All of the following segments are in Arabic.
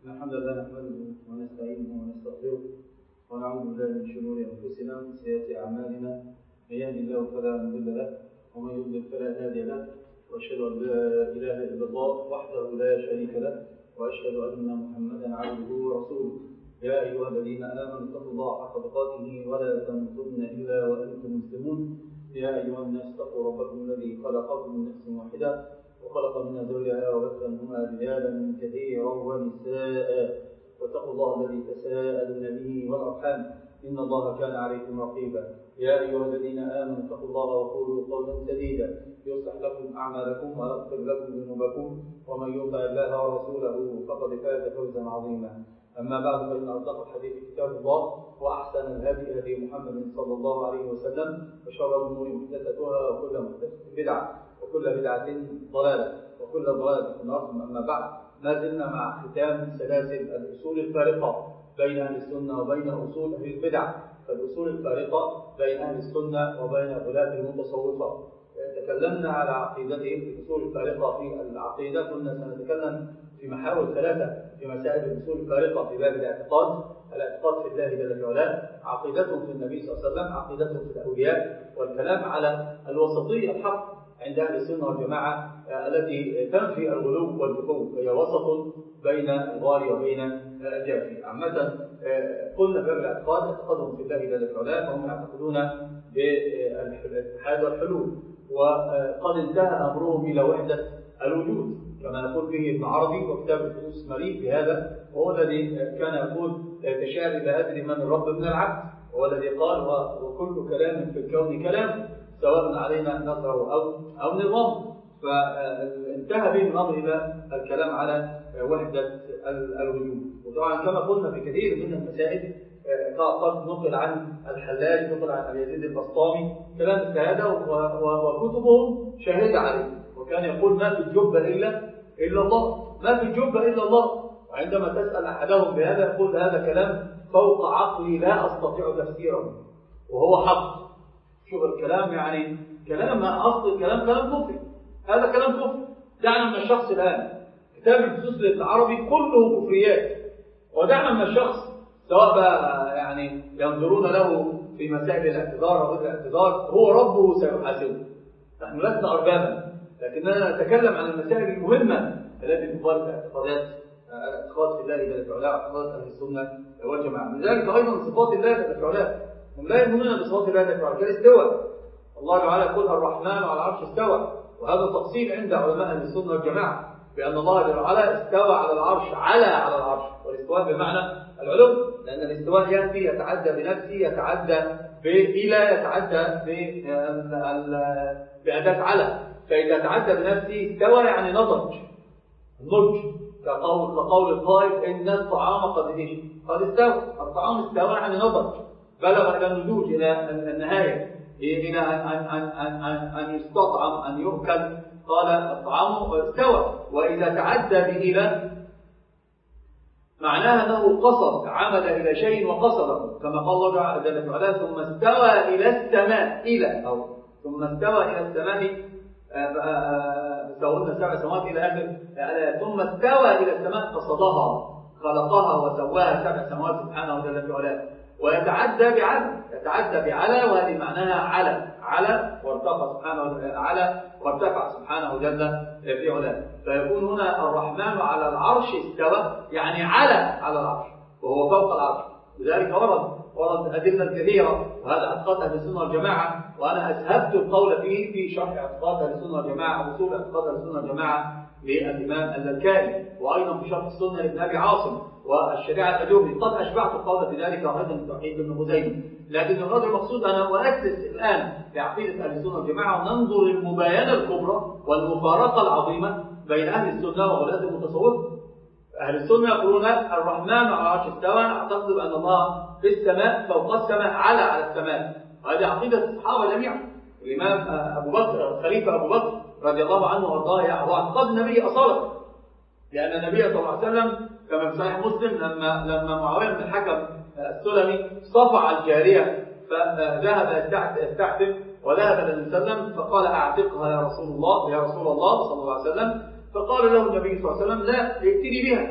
الحمد لله نحمده ونستعينه ونستغفره ونعوذ بالله من شرور انفسنا ومن سيئات اعمالنا، من يهد الله فلا مضل له ومن يضلل فلا هادي له، واشهد ان لا اله الا الله وحده لا شريك له، واشهد ان محمدا عبده ورسوله. يا ايها الذين امنوا اتقوا الله حق تقاته ولا تموتن الا وانتم مسلمون. يا ايها الناس اتقوا ربكم الذي خلقكم من نفس واحده وخلق منها زوجها وبث منهما رجالا كثيرا ونساء، واتقوا الله الذي تساءلون به والارحام ان الله كان عليكم رقيبا. يا ايها الذين امنوا اتقوا الله وقولوا قولا سديدا يصلح لكم اعمالكم ويغفر لكم ذنوبكم، ومن يطع الله ورسوله فقد فاز فوزا عظيما. اما بعد، فان اصدق الحديث كتاب الله، واحسن الهدي هدي محمد صلى الله عليه وسلم، وشر الامور محدثاتها وكل محدثه بدعه وكل بدعة ضلالة وكل ضلالة في النار. أما بعد، ما زلنا مع ختام سلاسل الأصول الفارقة بين أهل السنة وبين أصول أهل البدع. فالأصول الفارقة بين أهل السنة وبين غلاة المتصوفة تكلمنا على عقيدتهم في الأصول الفارقة في العقيدة. كنا سنتكلم في محاور ثلاثة في مسائل الأصول الفارقة في باب الاعتقاد في الله جل وعلا، عقيدتهم في النبي صلى الله عليه وسلم، عقيدتهم في الأولياء، والكلام على الوسطية الحق عند أهل السنة والجماعة التي تنفي الغلو والدخول، هي وسط بين الغالي وبين الجافي. عامة قلنا في باب الاعتقاد اعتقادهم في الله جل وعلا، فهم يعتقدون بالاتحاد والحلول، وقد انتهى أمرهم إلى وحدة الوجود كما يقول به ابن عربي، وكتاب الفصوص مريء بهذا، وهو الذي كان يقول تشاء لا أدري من الرب من العبد، وهو الذي قال وكل كلام في الكون كلام سواء علينا نظره أو نظام. فانتهى به الأمر إلى الكلام على وحدة الوجود. وطبعا كما قلنا في كثير من المسائل قد نقل عن الحلاج، نقل عن يزيد البسطامي كلام السهادة، وكتبهم شاهدة عليه، وكان يقول ما في الجبة إلا الله، ما في الجبة إلا الله. وعندما تسأل أحدهم بهذا يقول هذا كلام فوق عقلي لا أستطيع تفسيره، وهو حق. شوف الكلام، يعني كلام أصل الكلام كلام كفري، هذا كلام كفري. دعنا من الشخص الآن كتاب الفصوص العربي كله كفريات، ودعنا من الشخص سواء بقى يعني ينظرون له في مسائل الاعتذار أو الاعتذار، هو ربه سيحاسبه. نحن لسنا أربابا، لكننا نتكلم عن المسائل المهمة التي تخالف الاعتقادات، الاعتقاد في الله جل وعلا، اعتقاد أهل السنة والجماعة. لذلك أيضا صفات الله جل وعلا هم لا يؤمنون بصفات الله جل وعلا كالاستواء. الله تعالى يقول الرحمن على العرش استوى، وهذا تفصيل عند علماء أهل السنة والجماعة بأن الله جل وعلا استوى على العرش، على العرش، والاستواء بمعنى العلو، لأن الاستواء يأتي يتعدى بنفسه، يتعدى بإلى، يتعدى بأداة على. فإذا تعدى بنفسه استوى يعني نضج، كقول القائل إن الطعام قد استوى. الطعام استوى يعني نضج، بلغ إلى النضوج، إلى النهاية، إلى أن يستطعم، أن يؤكل. قال الطعام استوى. وإذا تعدى بإلى معناها أنه قصد، عمل إلى شيء وقصده، كما قال الله جل وعلا ثم استوى إلى السماء، ثم استوى إلى السماء فسوهن سبع سماوات إلى آخر. ثم استوى إلى السماء قصدها، خلقها وسواها سبع سماوات سبحانه جل وعلا. ويتعدى بعلى، وهذه معناها على وارتفع سبحانه جل في علاه. فيكون هنا الرحمن على العرش استوى، يعني على العرش، وهو فوق العرش. لذلك ورد أدلة كثيرة، وهذا اعتقاد أهل السنة والجماعة، وأنا أسهبت القول فيه في شرح اعتقاد أهل السنة والجماعة، أصول اعتقاد أهل السنة والجماعة للإمام اللالكائي، وأيضا في شرح السنة لابن أبي عاصم، والشريعة الأجوبي. قد أشبعت القول في ذلك، وأيضا التوحيد بن خزيمة. لكن الغرض المقصود أنا أؤسس الآن لعقيدة أهل السنة والجماعة، وننظر المباينة الكبرى والمفارقة العظيمة بين أهل السنة وغلاة المتصوفة. أهل السنة يقولون الرحمن على العرش استوى، نعتقد أن الله في السماء، فوق السماء، على السماء. وهذه عقيدة الصحابة جميعا. الإمام أبو بكر، الخليفة أبو بكر رضي الله عنه وارضاه، هو اعتقاد النبي أصالة، لأن النبي صلى الله عليه وسلم كما في صحيح مسلم لما معاوية بن الحكم السلمي صفع الجارية فذهب يستعتب، وذهب النبي صلى الله عليه وسلم فقال أعتقها يا رسول الله صلى الله عليه وسلم. فقال له النبي صلى الله عليه وسلم لا، ائتني بها،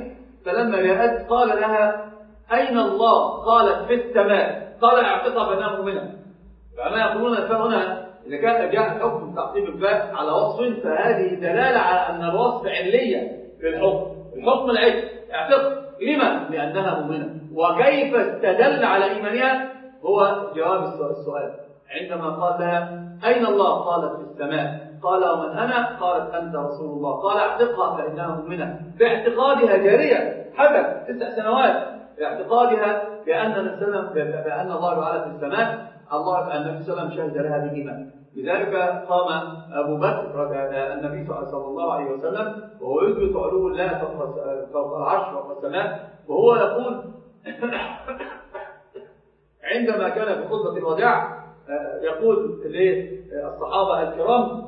فلما جاءت قال لها أين الله؟ قالت في السماء. قال اعتقها فإنها مؤمنة. فأنا يقولون الفاء هنا إذا كان جاء حكم تعقيب الفاء على وصف فهذه دلالة على أن الوصف علية في الحكم العلم اعتقد. لما؟ لأنها مؤمنة. وكيف استدل على إيمانها هو جواب السؤال. عندما قال لها أين الله؟ قالت في السماء. قال ومن أنا؟ قالت أنت رسول الله. قال اعتقها فإنها مؤمنة. باعتقادها جارية حدث 9 سنوات باعتقادها بأن الله تعالى في السماء. النبي صلى الله عليه وسلم شهد لها بالإيمان. لذلك قام أبو بكر النبي صلى الله عليه وسلم وهو يثبت علو الله فوق العرش وفوق السماء وهو يقول عندما كان في خطبة الوداع يقول للصحابة الكرام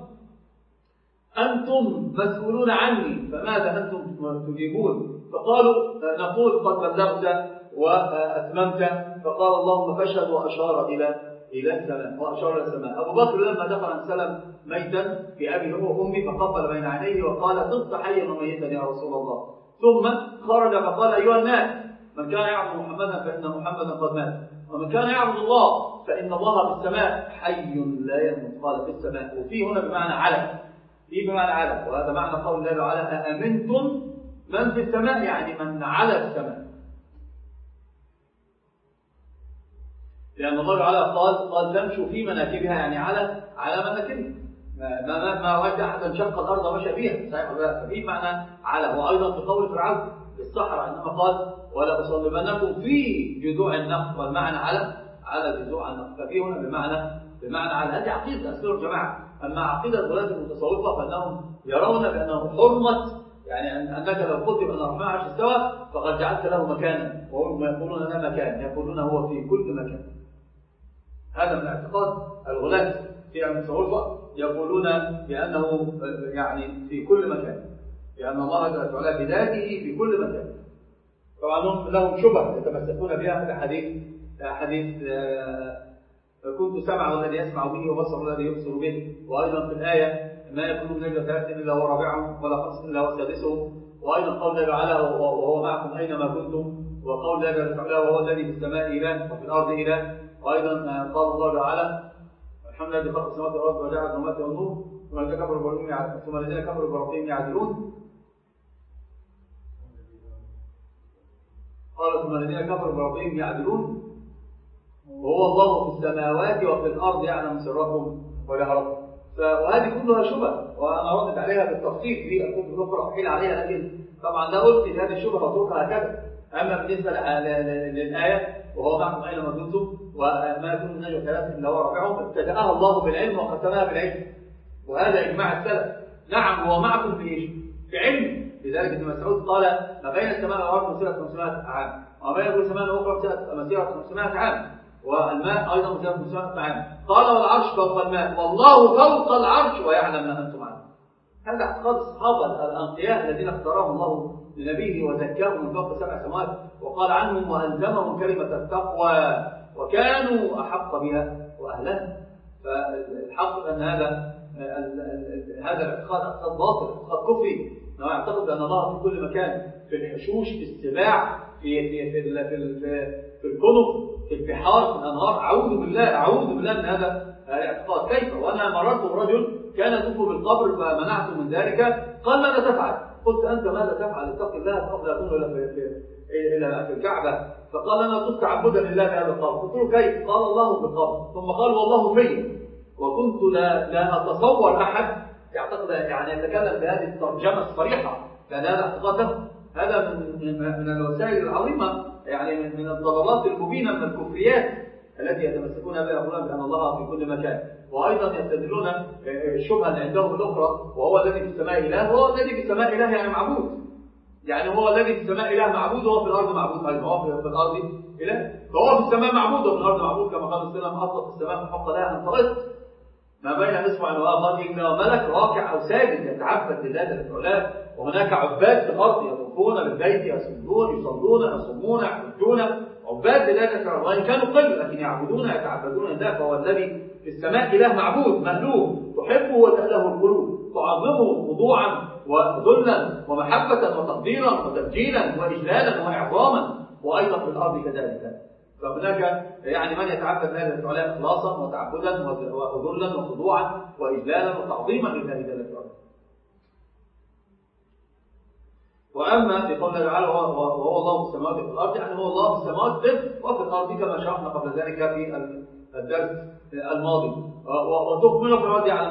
أنتم مسؤولون عني فماذا أنتم تجيبون؟ فقالوا نقول قد بلغت وأتممت. فقال اللهم فاشهد وأشار إلى السماء وأشار إلى السماء. أبو بكر لما دخل عن سلم ميتا في أبي هو وأمي فقبل بين عينيه وقال طبت حيا وميتا يا رسول الله. ثم خرج فقال أيها الناس من كان يعبد محمدا فإن محمدا قد مات ومن كان يعبد الله فإن الله في السماء حي لا يموت. قال في السماء وفي هنا بمعنى علم. في بمعنى علم وهذا معنى قول الله تعالى أأمنتم من في السماء يعني من على السماء. لأن الله تعالى قال تمشوا في مناكبها يعني على مناكبها. ما وجد أحدا شق الأرض ومشى فيها صحيح ولا؟ ففي معنى على. وأيضا في قول فرعون للصحراء عندما قال ولا أصلبنكم في جذوع النخل والمعنى على جذوع النخل. ففي هنا بمعنى على. هذه عقيدة أسلوب الجماعة. أما عقيدة الغلاة المتصوفة فإنهم يرون بأنه حرمة يعني أنك لو قلت أن الرحمن عرش استوى فقد جعلت له مكانا وهم يقولون لا مكان يقولون هو في كل مكان. هذا من اعتقاد الغلاة في المتصوفة يقولون بأنه يعني في كل مكان لأن الله تعالى بذاته في كل مكان. طبعا لهم شبه يتمسكون بها في حديث كنت سمع الذي يسمع به وبصر الذي يبصر به. وأيضا في الآية ما يكون من نجوى ثلاثة إلا هو رابعهم ولا خمسة إلا هو سادسهم. وأيضا قول الله تعالى وهو معكم أينما كنتم. وقول الله تعالى وهو الذي في السماء إله وفي الأرض إله. وأيضا قال الله تعالى الحمد لله الذي خلق السماوات والأرض وجعل الظلمات والنور ثم الذين كفروا بربهم يعدلون. قال ثم الذين كفروا بربهم يعدلون وهو الله في السماوات وفي الأرض يعلم سركم وجهركم. وهذه كلها شبه وأنا ردت عليها بالتفصيل في الكتب الأخرى أحيل عليها لكن طبعا لا قلت هذه الشبهة واتركها هكذا. أما بالنسبة للآية وهو معكم أينما كنتم وما يكون من نجوى ثلاثة إلا هو رابعهم ابتدأها الله بالعلم وختمها بالعلم وهذا إجماع السلف. نعم هو معكم في إيش؟ في علم. لذلك ابن مسعود قال ما بين السماء والأرض مسيرة 500 عام وما بين كل سماء وأخرى مسيرة 500 عام والماء أيضا مسيرة 500 عام. قال والعرش فوق الماء والله فوق العرش ويعلم ما أنتم عنه. هذا اعتقاد الصحابة الأنقياء الذين اختارهم الله لنبيه وزكاهم من فوق 7 سماوات وقال عنهم وألزمهم كلمة التقوى وكانوا أحق بها وأهلها. فالحق أن هذا الاعتقاد اعتقاد باطل اعتقاد كفري. أنه يعتقد أن الله في كل مكان في الحشوش في السباع في الكنف في البحار في الأنهار. أعوذ بالله من هذا الاعتقاد. كيف وأنا مررت برجل كان يطوف بالقبر فمنعته من ذلك قال ماذا تفعل؟ قلت أنت ماذا تفعل؟ اتق الله قبل أن تدخل إلى الكعبة. فقال أنا طفت تعبدا لله بهذا القبر. قلت له كيف؟ قال الله في القبر. ثم قال والله في. وكنت لا أتصور أحد يعتقد يعني يتكلم بهذه الترجمة الصريحة لأن هذا اعتقاده هذا من الوسائل العظيمة يعني من الضلالات المبينة من الكفريات التي يتمسكون بها يقولون بأن الله في كل مكان. وأيضا يستدلون الشبهة اللي عندهم الأخرى وهو الذي في السماء إله. وهو الذي في السماء إله يعني معبود. يعني هو الذي في السماء إله معبود وهو في الأرض معبود أيضا. هو في الأرض إله فهو في السماء معبود وفي الأرض معبود كما قال السلام أطلق السماء فحق لها أن ترد ما بين إصبع وآخر إلا ملك راكع أو ساجد يتعبد لله جل وعلا. وهناك عباد في الأرض يطوفون بالبيت يصلون يصومون يحجون عباد لله جل وعلا وإن كانوا قل لكن يعبدون يتعبدون لله. فهو الذي في السماء إله معبود مألوه تحبه وتأله القلوب تعظمه خضوعا وذلا ومحبة وتقديرا وتبجيلا وإجلالا وإعظاما، وأيضا في الأرض كذلك. فهناك يعني من يتعبد لله تعالى إخلاصا وتعبدا وذلا وخضوعا وإجلالا وتعظيما لله جل وعلا. وأما في قول الله تعالى وهو الله في السماوات وفي الأرض، يعني هو الله في السماوات وفي الأرض كما شرحنا قبل ذلك في الدرس الماضي. وتكمل في الأرض على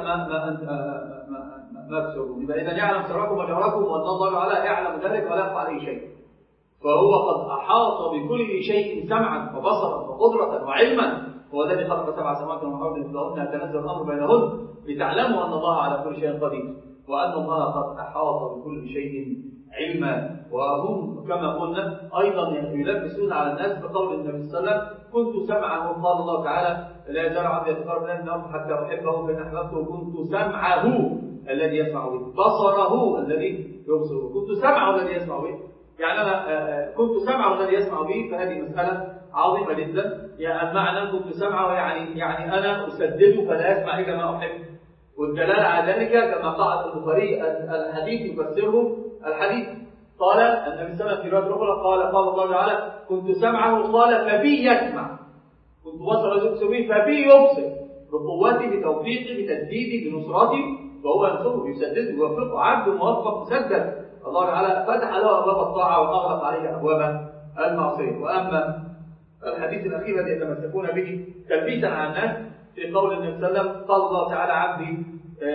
ما تسرون، يبقى إذا يعلم سركم وجهركم وأن الله تعالى يعلم ذلك ولا يخفى عليه شيء. فهو قد أحاط بكل شيء سمعا وبصرا وقدرة وعلما. هو الذي خلق 7 سماوات وأرض مثلهن يتنزل الأمر بينهن لتعلموا أن الله على كل شيء قدير وأن الله قد أحاط بكل شيء علما. وهم كما قلنا أيضا يلبسون على الناس بقول النبي صلى الله عليه وسلم كنت سمعه، قال الله تعالى لا يزال عبدي يتقرب إلي بالنوم حتى أحبه فإن أحببته كنت سمعه الذي يسمع به، بصره الذي يبصر به، كنت سمعه الذي يسمع به. يعني أنا كنت سمعه الذي يسمع به، فهذه مسألة عظيمة جدا. يعني المعنى كنت سمعه يعني أنا أسدده فلا يسمع إلا ما أحب. والدلالة على ذلك كما قال البخاري الحديث يفسره الحديث. قال النبي صلى الله عليه وسلم في رواية أخرى قال الله تعالى كنت سمعه قال فبي يسمع، كنت بصره يبصر به فبي يبصر، بقوتي بتوفيقي بتسديدي بنصرتي، وهو ينصره يسدده ويوفقه. عبد موفق مسدد، الله تعالى فتح له أبواب الطاعة وأغلق عليه أبواب المعصية. وأما الحديث الأخير الذي يتمسكون به تلبيسا على الناس في قول النبي صلى الله عليه وسلم قال الله تعالى عبدي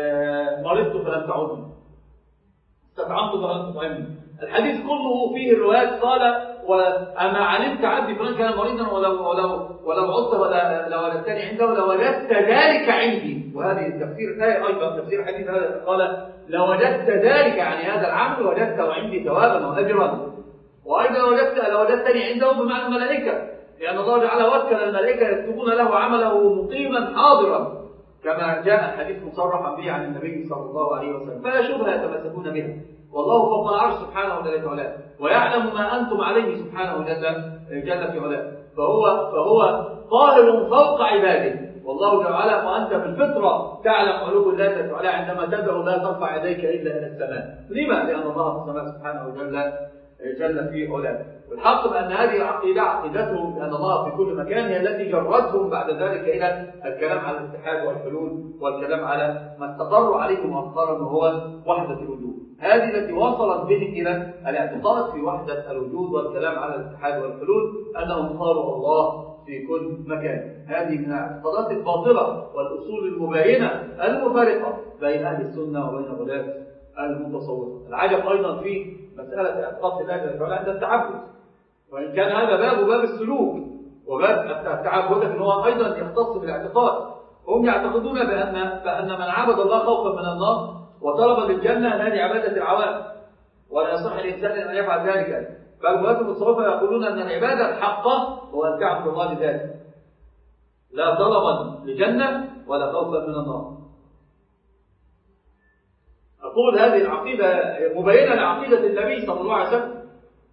مرضت فلم تعودني، استطعمت فلم تطعمني. الحديث كله فيه الروايات قال وأما علمت عبدي فلان كان مريضا ولو عدت لوجدتني عنده لوجدت ذلك عندي. وهذه تفسير الآية أيضا تفسير الحديث هذا قال لوجدت ذلك يعني هذا العمل وجدته عندي ثوابا وأجرا. وأيضا لوجدتني عنده بمعنى الملائكة، لأن الله تعالى وكل الملائكة يكتبون له عمله مقيما حاضرا كما جاء الحديث مصرحا به عن النبي صلى الله عليه وسلم. فلا شبهة يتمسكون بها. والله فوق العرش سبحانه وتعالى علاه، ويعلم ما أنتم عليه سبحانه جل في علاه. فهو قاهر فوق عباده، والله تعالى وأنت بالفطرة تعلم علو الله تعالى عندما تدعو لا ترفع يديك إلا إلى السماء. لما؟ لأن الله في السماء سبحانه جل في علاه. والحق بأن هذه العقيدة عقيدتهم بأن الله في كل مكان هي التي جرتهم بعد ذلك إلى الكلام على الاتحاد والحلول والكلام على ما استقروا عليه مؤخرا وهو وحدة الوجود. هذه التي وصلت بهم إلى الاعتقاد في وحدة الوجود والكلام على الاتحاد والحلول أنهم قالوا الله في كل مكان. هذه من الاعتقادات الباطلة والأصول المباينة المفارقة بين أهل السنة وبين غلاة المتصوفة. العجب أيضا في مسألة اعتقاد الله جل وعلا عند التعبد، وإن كان هذا باب السلوك وباب التعبد، لكن هو أيضا يختص بالاعتقاد. هم يعتقدون بأن من عبد الله خوفا من النار وطلبا للجنة هذه عبادة العوام، ولا يصح الإنسان أن يفعل ذلك. بل غلاة المتصوفة يقولون أن العبادة الحقة هو أن تعبد الله لذلك، لا طلبا لجنة ولا خوفا من النار. أقول هذه العقيدة مبينة لعقيدة النبي صلى الله عليه وسلم.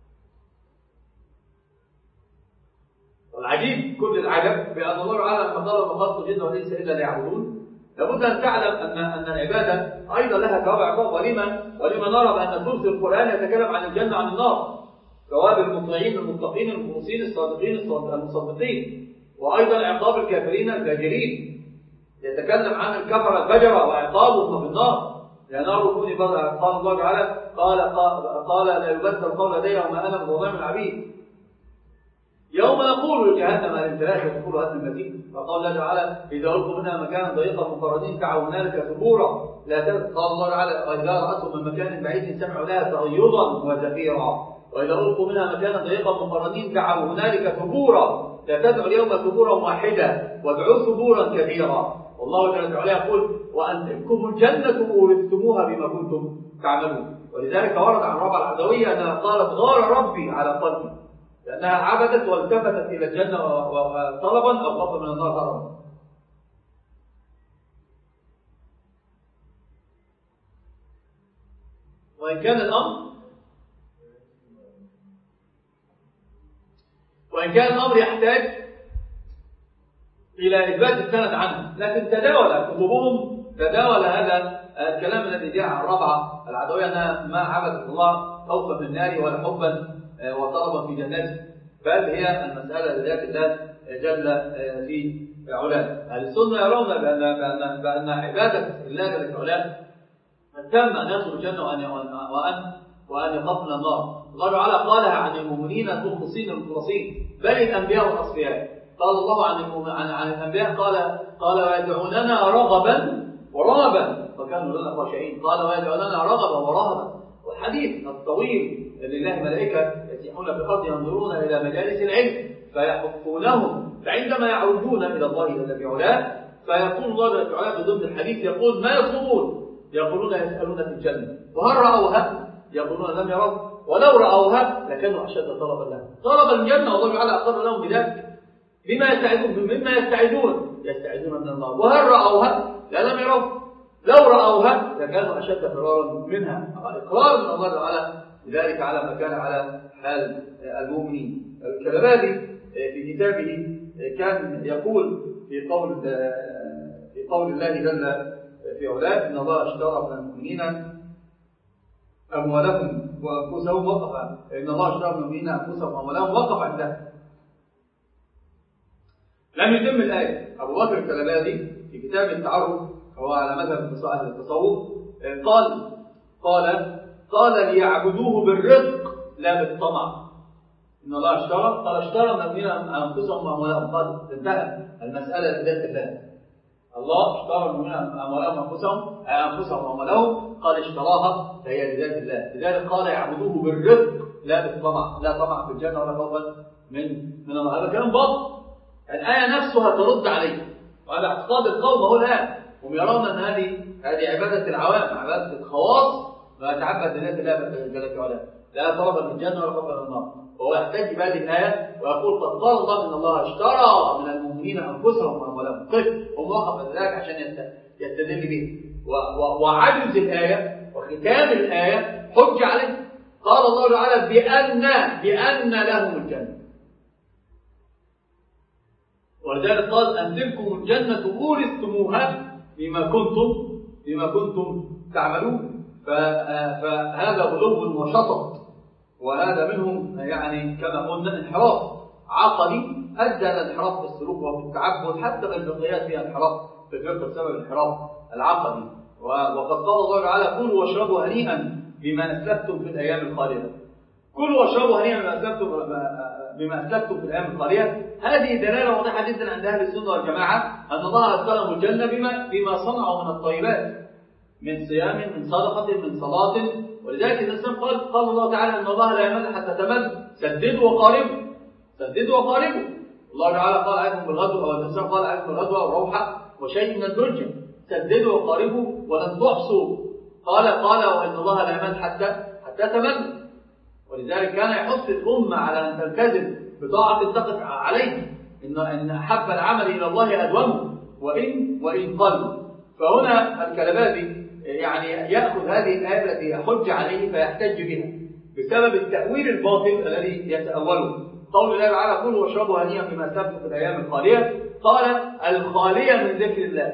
والعجيب كل العجب بأن الله تعالى لما قال وما خلقت الجن والإنس إلا ليعبدون، لابد أن تعلم أن العبادة أيضا لها ثواب عقاب. ولما نرى بأن ثلث القرآن يتكلم عن الجنة عن النار، ثواب المطيعين المتقين المخلصين الصادقين المصدقين، وأيضا عقاب الكافرين الفاجرين، يتكلم عن الكفر الفجرة وعقابهم في النار. لأن نار كوني قال الله تعالى قال لا يبدل القول لدي وما أنا بظلام العبيد. يوم نقول لجهنم الامتلاك وتقول هذا المزيد. فقال الله تعالى إذا ألقوا منها مكانا ضيقا مقرنين دعوا هنالك ثبورا لا تذكر. قال الله تعالى وإذا رأتهم من مكان بعيد سمعوا لها تغيظا وزفيرا. وإذا ألقوا منها مكانا ضيقا مقرنين دعوا هنالك ثبورا لا تدعوا اليوم ثبورا واحدا وادعوا ثبورا كثيرا. والله تعالى يقول وأن تلكم الجنة أورثتموها بما كنتم تعملون. ولذلك ورد عن ربع العدوية أنها قالت غار ربي على قلبي، لأنها عبدت والتفتت إلى الجنة طلبا أو خوفا من النار طلبا. وإن كان الأمر يحتاج إلى إثبات السند عنه، لكن تداول كتبهم تداول هذا الكلام الذي جاء عن الرابعة العدوية أنها ما عبدت الله خوفا من النار ولا حبا وطلبا في جنته، بل هي المسألة لذات الله جل في علاه. أهل السنة يرون بأن عبادة الله جل في علاه تم أن يدخل الجنة وأن يخاف من النار. الله تعالى قالها عن المؤمنين المخلصين المخلصين، بل الأنبياء والأصفياء. قال الله عن الأنبياء قال ويدعوننا رغبا ورهبا وكانوا لنا خاشعين. قال ويدعوننا رغبا ورهبا. والحديث الطويل لله ملائكة يسيحون في الأرض ينظرون إلى مجالس العلم فيحفونهم، فعندما يعودون إلى الله جل في علاه فيقول الله جل في علاه بضمن الحديث يقول ما يطلبون؟ يقولون يسألون في الجنة، وهل رأوها؟ يقولون لم يروا، ولو رأوها لكانوا أشد طلبا لها. طلب الجنة والله تعالى أقر لهم بذلك مما يستعدون من النار. وهل رأوها؟ لا لم يروا، لو رأوها لكانوا أشد فرارا منها. إقرار من الله تعالى لذلك على ما كان على حال المؤمنين. الكلبابي في كتابه كان يقول في قول الله جل في علاه إن الله اشترى من المؤمنين أموالهم وأنفسهم وقف، إن الله اشترى من المؤمنين أنفسهم وأموالهم وقف عندها، لم يتم الآية. أبو بكر الكلبابي في كتاب التعرف هو على مذهب أهل التصوف قال ليعبدوه بالرزق لا بالطمع. إن الله اشترى من المؤمنين أنفسهم وأموالهم. قال انتهى المسألة لذات الله. الله اشترى من المؤمنين أموالهم أنفسهم وأموالهم، قال اشتراها فهي لذات الله. لذلك قال يعبدوه بالرزق لا بالطمع، لا طمع في الجنة ولا خوفا من الله. هذا كلام باطل. الآية نفسها ترد عليه، وهذا اعتقاد القوم هو الآن. هم يرون أن هذه عبادة العوام، عبادة الخواص، ما يتعبد لذات الله جل في علاه، لا طلبا من الجنة ولا خوفا من النار. وهو يحتج بهذه الآية ويقول قد قال الله إن الله اشترى من المؤمنين أنفسهم وأموالهم. هم وقف ذلك عشان يستدل به. وعجز الآية وختام الآية حج عليه. قال الله تعالى بأن لهم الجنة، ولذلك قال أن تلكم الجنة أورثتموها بما كنتم تعملون. فهذا غلو وشطط، وهذا منهم يعني كما قلنا انحراف عقدي أدى إلى انحراف في السلوك وفي التعبد، حتى بالفقهيات فيها انحراف في الفقه بسبب الانحراف العقدي. وقد قال الله تعالى كلوا واشربوا هنيئا بما أسلفتم في الأيام الخالية. كلوا واشربوا هنيئا بما أسلفتم في الأيام الخالية. هذه دلالة واضحة جدا عند أهل السنة والجماعة أن الله أدخلهم الجنة بما صنعوا من الطيبات، من صيام، من صدقة، من صلاة. ولذلك الإنسان قال الله تعالى أن الله لا يمل حتى تمل. سددوا وقاربوا. الله تعالى قال عليكم بالغدوة، أو الإنسان قال عليكم بالغدوة والروحة وشيء من الدرجة. سددوا وقاربوا ولن تحصوا. قال وإن الله لا يمل حتى تمل. ولذلك كان يحث الأمة على أن تلتزم بطاعة تقف عليه، إن أحب العمل إلى الله أدومه وإن قل. فهنا الكلبابي يعني يأخذ هذه الآية التي يحج عليه فيحتج بها بسبب التأويل الباطل الذي يتأوله. قول الله تعالى كلوا واشربوا هنيئا بما أسلفتم في الأيام الخالية، قال الخالية من ذكر الله.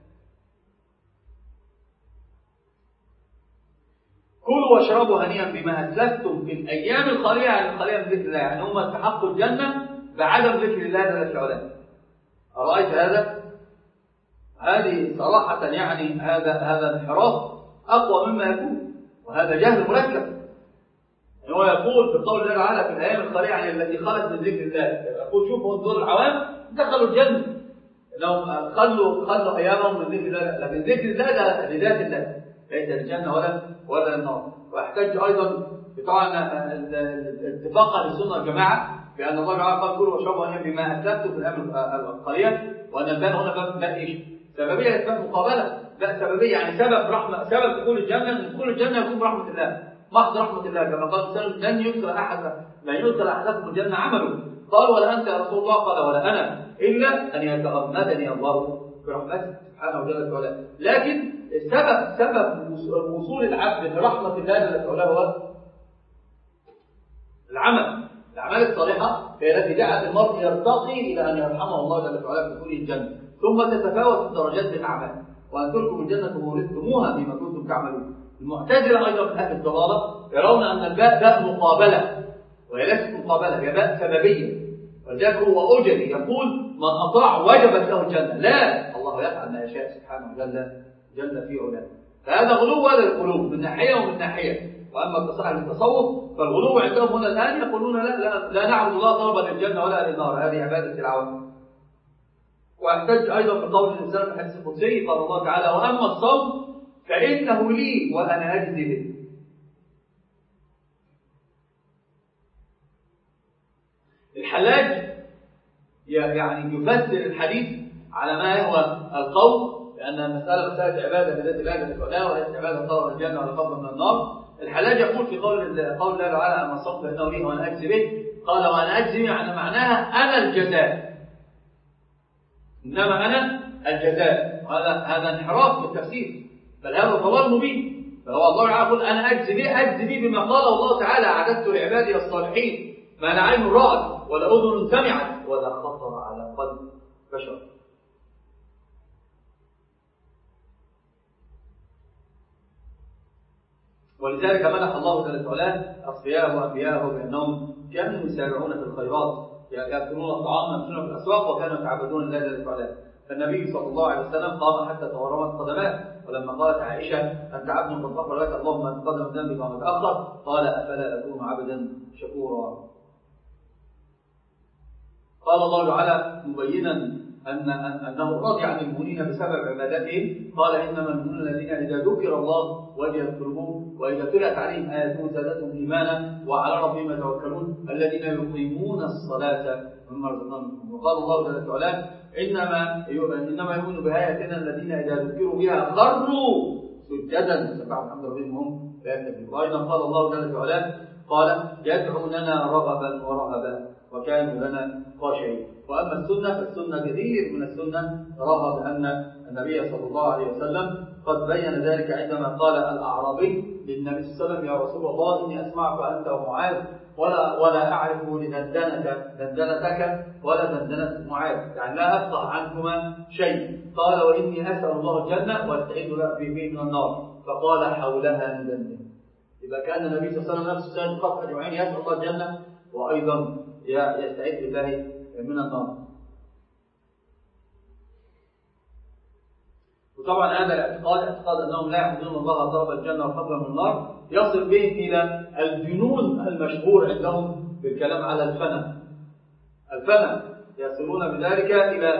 كلوا واشربوا هنيئا بما أسلفتم في الأيام الخالية، يعني الخالية من ذكر الله، يعني هم استحقوا الجنة بعدم ذكر الله جل وعلا. أرأيت هذا؟ هذه صراحة يعني هذا انحراف أقوى مما يكون، وهذا جهل مركب. هو يقول بقول الله تعالى في الأيام الخالية يعني التي خلت من ذكر الله. يقول شوفوا انظروا العوام دخلوا الجنة لو خلوا أيامهم من ذكر الله، لكن ذكر الله لذات الله ليس الجنة ولا النار. واحتج أيضا طبعا اتفاقا للسنة والجماعة بأن الله تعالى قال كلوا واشربوا هنيئا بما أسلفتم في الأيام الخالية، وأن الباب هنا باب إيش؟ سببية اسمها مقابلة، لا سببية يعني سبب رحمة، سبب دخول الجنة، ان دخول الجنة يكون برحمة الله، محض رحمة الله، كما قال لن يدخل أحدكم الجنة عمله. قال ولا أنت يا رسول الله؟ قال ولا أنا إلا أن يتغمدني الله برحمته سبحانه وتعالى. لكن سبب وصول العبد لرحمة الله جل وعلا هو الأعمال الصالحة هي التي دعت المرء يرتقي إلى أن يرحمه الله جل وعلا بدخول الجنة. ثم تتفاوت الدرجات بالأعمال، وأن تلكم الجنة وورثتموها بما كنتم تعملون. المعتزلة أيضا من أهل الضلالة يرون أن الباء باء مقابلة، وهي ليست مقابلة، هي باء سببية. ولذلك هو أجلي يقول من أطاع وجبت له الجنة. لا، الله يفعل ما يشاء سبحانه جل في علاه. فهذا غلو هذا القلوب من ناحية ومن ناحية. وأما صاحب التصوف فالغلو عندهم هنا الآن يقولون لا نعبد الله طلبا للجنة ولا للنار، هذه عبادة العوام. واحتج أيضا بقول الإنسان في الحديث القدسي قال الله تعالى وأما الصوم فإنه لي وأنا أجزي به. الحلاج يعني يفسر الحديث على ما هو القول، لأن المسألة مسألة عبادة بذات الله جل وعلا وليست عبادة طلب الجنة ولا فضل من النار. الحلاج يقول في قول الله تعالى أما الصوم فإنه لي وأنا أجزي به، قال وأنا أجزي يعني معناها أنا الجزاء، إنما أنا الجزاء. هذا انحراف في التفسير، بل هذا ضلال مبين. فهو الله تعالى يقول أنا أجزي به بما قال الله تعالى أعددت لعبادي الصالحين ما لا عين رأت ولا أذن سمعت ولا خطر على قلب بشر. ولذلك مدح الله جل وعلا أصفياءه وأنبياءه بأنهم كانوا يسارعون في الخيرات، يأكلون الطعام ويمشون في الأسواق وكانوا يتعبدون الله جل وعلا. فالنبي صلى الله عليه وسلم قام حتى تورمت قدماه، ولما قالت عائشة أنت عبد قد غفر لك اللهم أن تقدم ذنبك وما تأخر، قال أفلا أكون عبدا شكورا. قال الله تعالى مبينا أنه راضي عن المؤمنين بسبب عبادتهم، قال إنما المؤمنون الذين إذا ذكر الله وجلت قلوبهم وإذا تليت عليهم آياته زادتهم إيمانا وعلى ربهم يتوكلون الذين يقيمون الصلاة مما رزقناهم. وقال الله جل وعلا إنما يؤمن بآياتنا الذين إذا ذكروا بها خروا سجدا سبحوا الحمد ربهم لا يستكبرون. وأيضا قال الله جل وعلا قال يدعوننا رغبا ورهبا وكانوا لنا خاشعين. وأما السنة فالسنة كثير من السنة نراها بأن النبي صلى الله عليه وسلم قد بين ذلك عندما قال الأعرابي للنبي صلى الله عليه وسلم يا رسول الله إني أسمعك أنت ومعاذ ولا أعرف دندنتك ولا دندنة معاذ، يعني لا أفقه عنكما شيء. قال وإني أسأل الله الجنة وأستعيذ به من النار، فقال حولها ندندن. إذا كان النبي صلى الله عليه وسلم نفسه سيد الخلق أجمعين يسأل الله الجنة وأيضا يستعيذ بالله من النار. وطبعا هذا اعتقاد أنهم لا يعبدون الله طلب الجنة وفضلا من النار يصل بهم إلى الجنون المشهور عندهم بالكلام على الفناء يصلون بذلك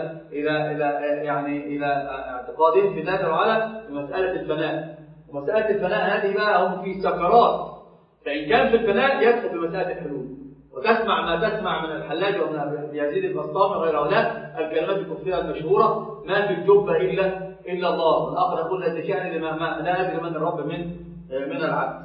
إلى اعتقادهم في الله تعالى بمسألة الفناء. ومسألة الفناء هذه بقى هم في سكرات، فإن كان في الفناء يدخل بمسألة الحلول. وتسمع ما تسمع من الحلاج ومن أبي يزيد البسطامي وغير هؤلاء الكلمات الكفرية المشهورة ما في الجبة إلا الله، والآخر يقول لا تشأني لا أدري من الرب من العبد.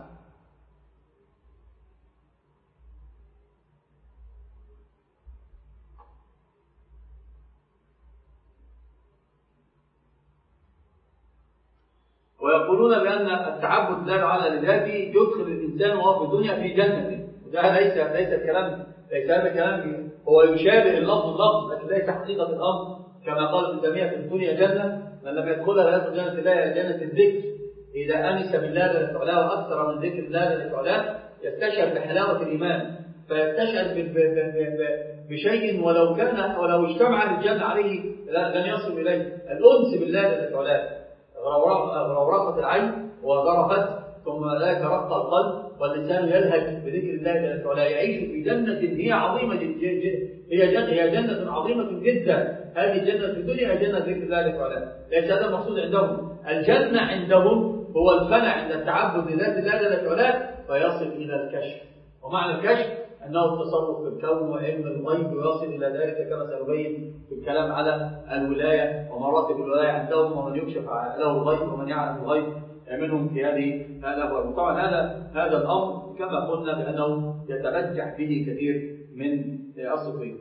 ويقولون بأن التعبد لا على لذاته يدخل الإنسان وهو في الدنيا في جنته، وده ليس كلام هو يشابه اللفظ لكن ليس حقيقة الأمر. كما قال ابن تيمية في الدنيا جنة من لم يدخلها لا يدخل جنة الله إلى جنة الذكر، إذا أنس بالله جل وعلا وأكثر من ذكر الله جل وعلا يستشعر بحلاوة الإيمان، فيستشعر بشيء ولو اجتمع الجنة عليه لن يصل إليه. الأنس بالله جل وعلا غرقت العين وغرقت ثم لا يترقى القلب واللسان يلهج بذكر الله جل وعلا، يعيش في جنة هي عظيمة هي جنة عظيمة جدا. هذه الجنة في الدنيا هي جنة ذكر الله جل وعلا، ليس هذا المقصود عندهم. الجنة عندهم هو الفناء عند التعبد لذات الله جل وعلا فيصل إلى الكشف. ومعنى الكشف أنه التصرف في الكون وعلم الغيب ويصل إلى ذلك كما سنبين في الكلام على الولاية ومراتب الولاية عندهم ومن يكشف له الغيب ومن يعلم الغيب منهم في هذا هو. طبعا هذا الأمر كما قلنا بأنه يتبجح به كثير من الصوفية.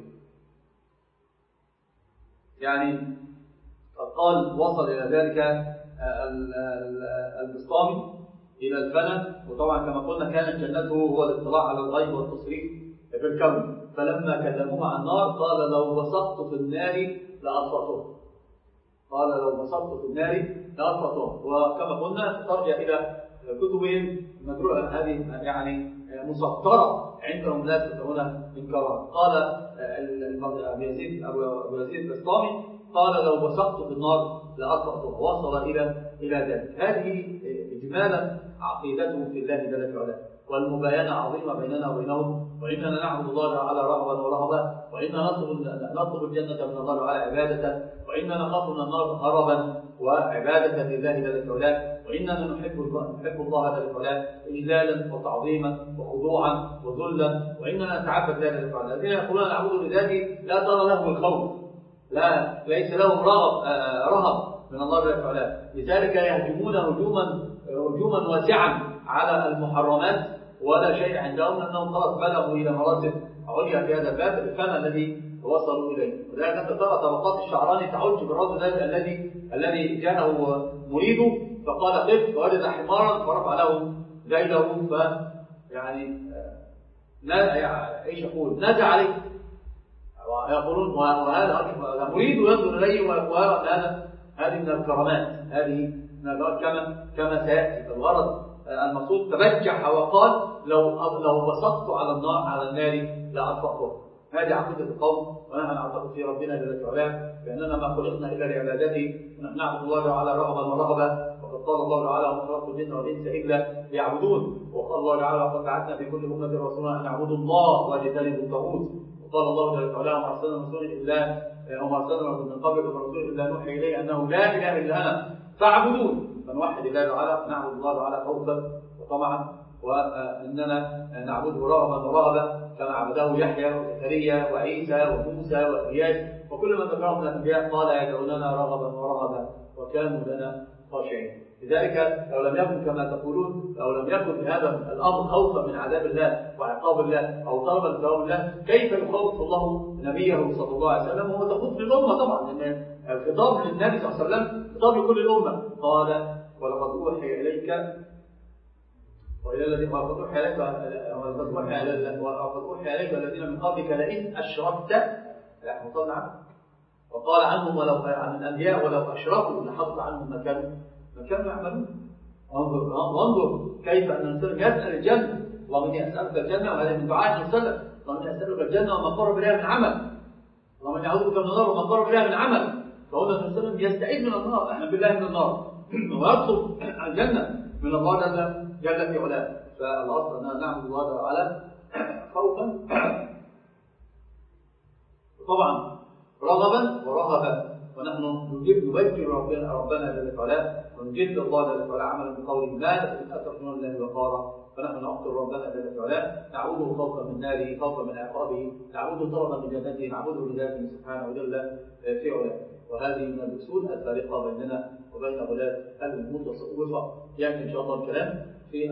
يعني قال وصل إلى ذلك البسطامي إلى الفناء، وطبعا كما قلنا كانت جنته هو الاطلاع على الغيب والتصريف في الكون. فلما كلموه عن النار قال لو بسطت في النار لأطفأته. قال لو بسطت في النار لأطفأتها. وكما قلنا ترجع إلى كتبهم مدروءة هذه يعني مسطرة عندهم لا يستطيعون إنكارها. قال أبو يزيد البسطامي قال لو بسطت في النار لأطفأتها. وصل إلى ذلك. هذه إجمالا عقيدتهم في الله جل وعلا، والمباينة عظيمة بيننا وبينهم، وإننا نعبد الله على رغبا ورهبا، وإننا نطلب الجنة من الله على عبادته، وإننا نخاف من النار هربا وعبادة لله جل وعلا، وإننا نحب الله جل وعلا إجلالا وتعظيما وخضوعا وذلا، وإننا نتعبد الله جل وعلا. الذين يقولون نعبد لذاته لا ترى لهم الخوف، لا ليس لهم رهب من الله جل وعلا، لذلك يهجمون هجوما واسعا على المحرمات، ولا شيء عندهم أنهم خلاص بلغوا إلى مراتب عليا في هذا الباب الفن الذي وصلوا إليه. ولذلك أنت ترى طبقات الشعراني تعج بالرجل الذي جاءه مريده فقال قف، فوجد حمارا فرفع له ذيله، يعني ايش يقول نزع عليه، ويقولون وهذا مريد ينظر إليه ويرى هذه من الكرامات، هذه من الكرامات كما سيأتي. الغرض المقصود تبجح وقال لو بسطت على النار لأطفأتها. هذه عقيدة القوم، ونحن نعتقد في ربنا جل وعلا بأننا ما خلقنا إلا لعبادته، ونحن نعبد الله تعالى رغبا ورهبا. وقد قال الله تعالى وما خلقت الجن والإنس إلا ليعبدون. وقال الله تعالى وقد بعثنا في كل أمة رسولا أن يعبدوا الله واجتنبوا الطاغوت. وقال الله جل وعلا وما أرسلنا من قبلك من رسول إلا نوحي إليه أنه لا إله إلا أنا فاعبدون. فنوحد الله تعالى، نعبد الله تعالى خوفا وطمعا، وإننا نعبده رغبا ورهبا كما عبده يحيى وزكريا وعيسى وموسى وإياس وكل من ذكرهم من الأنبياء قال يدعوننا رغبا ورهبا وكانوا لنا خاشعين. لذلك لو لم يكن كما تقولون، لو لم يكن بهذا الأمر خوفا من عذاب الله وعقاب الله أو طلبا لثواب الله، كيف يخوف الله نبيه صلى الله عليه وسلم وهو تخوف للأمة طبعا، لأن الخطاب للنبي صلى الله عليه وسلم خطاب لكل الأمة. قال ولقد أوحي إليك وإلى الذين وقد أوحي إليك والذين من قبلك لئن أشركت ليحبطن عنك. وقال عنهم عن الأنبياء ولو أشركوا لحبط عنهم ما كانوا يعملون. وانظر كيف أن الإنسان يسأل الجنة، اللهم إني أسألك الجنة، وهذا من دعاء النبي صلى الله عليه وسلم، اللهم إني أسألك الجنة وما قرب إليها من عمل، اللهم إني أعوذ بك من النار وما قرب إليها من عمل. فهنا النبي صلى الله عليه وسلم يستعيذ من النار، أعوذ بالله من النار، ويطلب الجنة من الله جل في علاه. فالأصل أننا نعبد الله تعالى خوفا طبعا رغبا ورهبا، ونحن نبجل ربنا جل وعلا ونجد الله جل وعلا عملا بقوله ما أتركنا الله وقارا. فنحن نعبد ربنا جل وعلا، نعبده خوفا من ناره، خوفا من عقابه، نعبده طلبا من جنته، نعبده لذاته سبحانه وجل في علاه. وهذه من الأصول الفارقة بيننا وبين غلاة المتصوفة. يأتي إن شاء الله الكلام في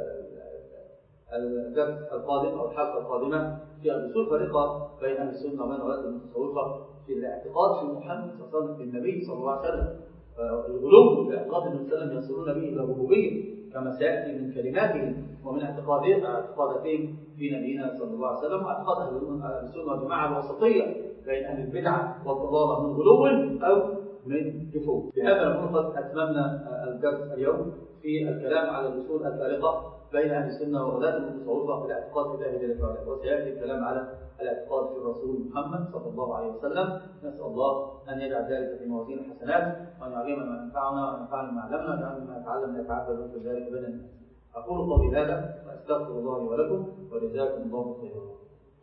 الدرس القادم أو الحلقة القادمة في الأصول الفارقة بين أهل السنة وبين غلاة المتصوفة في الاعتقاد في محمد صلى الله عليه وسلم، في النبي صلى الله عليه وسلم، الغلو في اعتقاد النبي صلى الله عليه وسلم يصلون به إلى الربوبية كما سيأتي من كلماتهم ومن اعتقاداتهم في نبينا صلى الله عليه وسلم، واعتقاد أهل السنة والجماعة الوسطية بين أهل البدعة والضلالة من غلو أو من جفو. بهذا نكون قد أتممنا الدرس اليوم في الكلام على الأصول الفارقة بين أهل السنة وغلاة المتصوفة في الاعتقاد في الله جل وعلا. وسيأتي الكلام على الاعتقاد في الرسول محمد صلى الله عليه وسلم. نسأل الله أن يجعل ذلك في موازين الحسنات، وأن يعلمنا ما ينفعنا وأن ينفعنا ما علمنا، وأن ما نتعلم يتعبد في ذلك بين الناس. أقول قولي هذا وأستغفر الله لي ولكم، وجزاكم الله خيرا.